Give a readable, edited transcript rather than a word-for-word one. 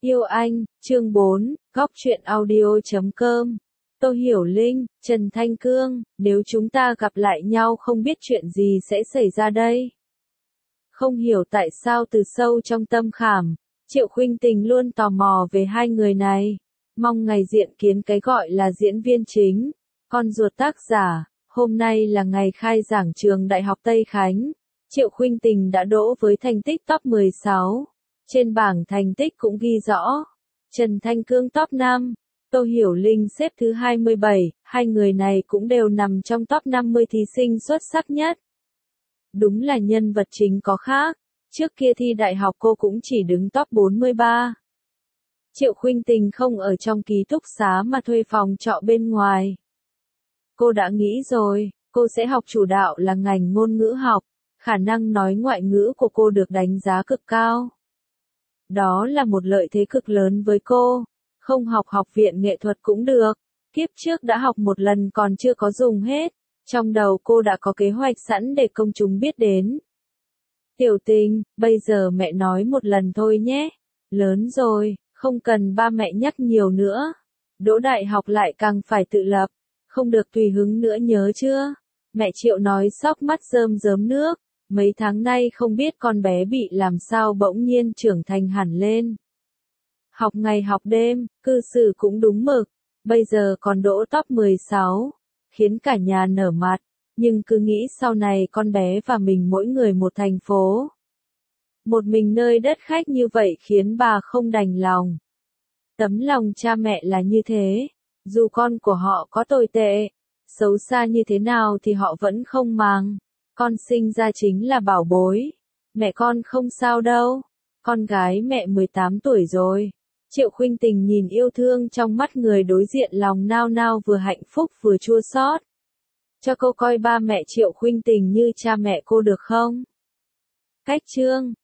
Yêu anh, chương 4, góc truyện audio.com. Tô Hiểu Linh, Trần Thanh Cương, nếu chúng ta gặp lại nhau không biết chuyện gì sẽ xảy ra đây. Không hiểu tại sao từ sâu trong tâm khảm, Triệu Khuynh Tình luôn tò mò về hai người này. Mong ngày diện kiến cái gọi là diễn viên chính, con ruột tác giả. Hôm nay là ngày khai giảng trường Đại học Tây Khánh. Triệu Khuynh Tình đã đỗ với thành tích top 16. Trên bảng thành tích cũng ghi rõ, Trần Thanh Cương top 5, Tô Hiểu Linh xếp thứ 27, hai người này cũng đều nằm trong top 50 thí sinh xuất sắc nhất. Đúng là nhân vật chính có khác, trước kia thi đại học cô cũng chỉ đứng top 43. Triệu Khuynh Tình không ở trong ký túc xá mà thuê phòng trọ bên ngoài. Cô đã nghĩ rồi, cô sẽ học chủ đạo là ngành ngôn ngữ học, khả năng nói ngoại ngữ của cô được đánh giá cực cao. Đó là một lợi thế cực lớn với cô, không học học viện nghệ thuật cũng được, kiếp trước đã học một lần còn chưa có dùng hết, trong đầu cô đã có kế hoạch sẵn để công chúng biết đến. Tiểu Tình, bây giờ mẹ nói một lần thôi nhé, lớn rồi, không cần ba mẹ nhắc nhiều nữa, đỗ đại học lại càng phải tự lập, không được tùy hứng nữa nhớ chưa? Mẹ Triệu nói sóc mắt rơm rớm nước. Mấy tháng nay không biết con bé bị làm sao bỗng nhiên trưởng thành hẳn lên. Học ngày học đêm, cư xử cũng đúng mực, bây giờ còn đỗ top 16, khiến cả nhà nở mặt, nhưng cứ nghĩ sau này con bé và mình mỗi người một thành phố. Một mình nơi đất khách như vậy khiến bà không đành lòng. Tấm lòng cha mẹ là như thế, dù con của họ có tồi tệ, xấu xa như thế nào thì họ vẫn không màng. Con sinh ra chính là bảo bối. Mẹ con không sao đâu. Con gái mẹ 18 tuổi rồi. Triệu Khuynh Tình nhìn yêu thương trong mắt người đối diện, lòng nao nao vừa hạnh phúc vừa chua xót. Cho cô coi ba mẹ Triệu Khuynh Tình như cha mẹ cô được không? Cách chương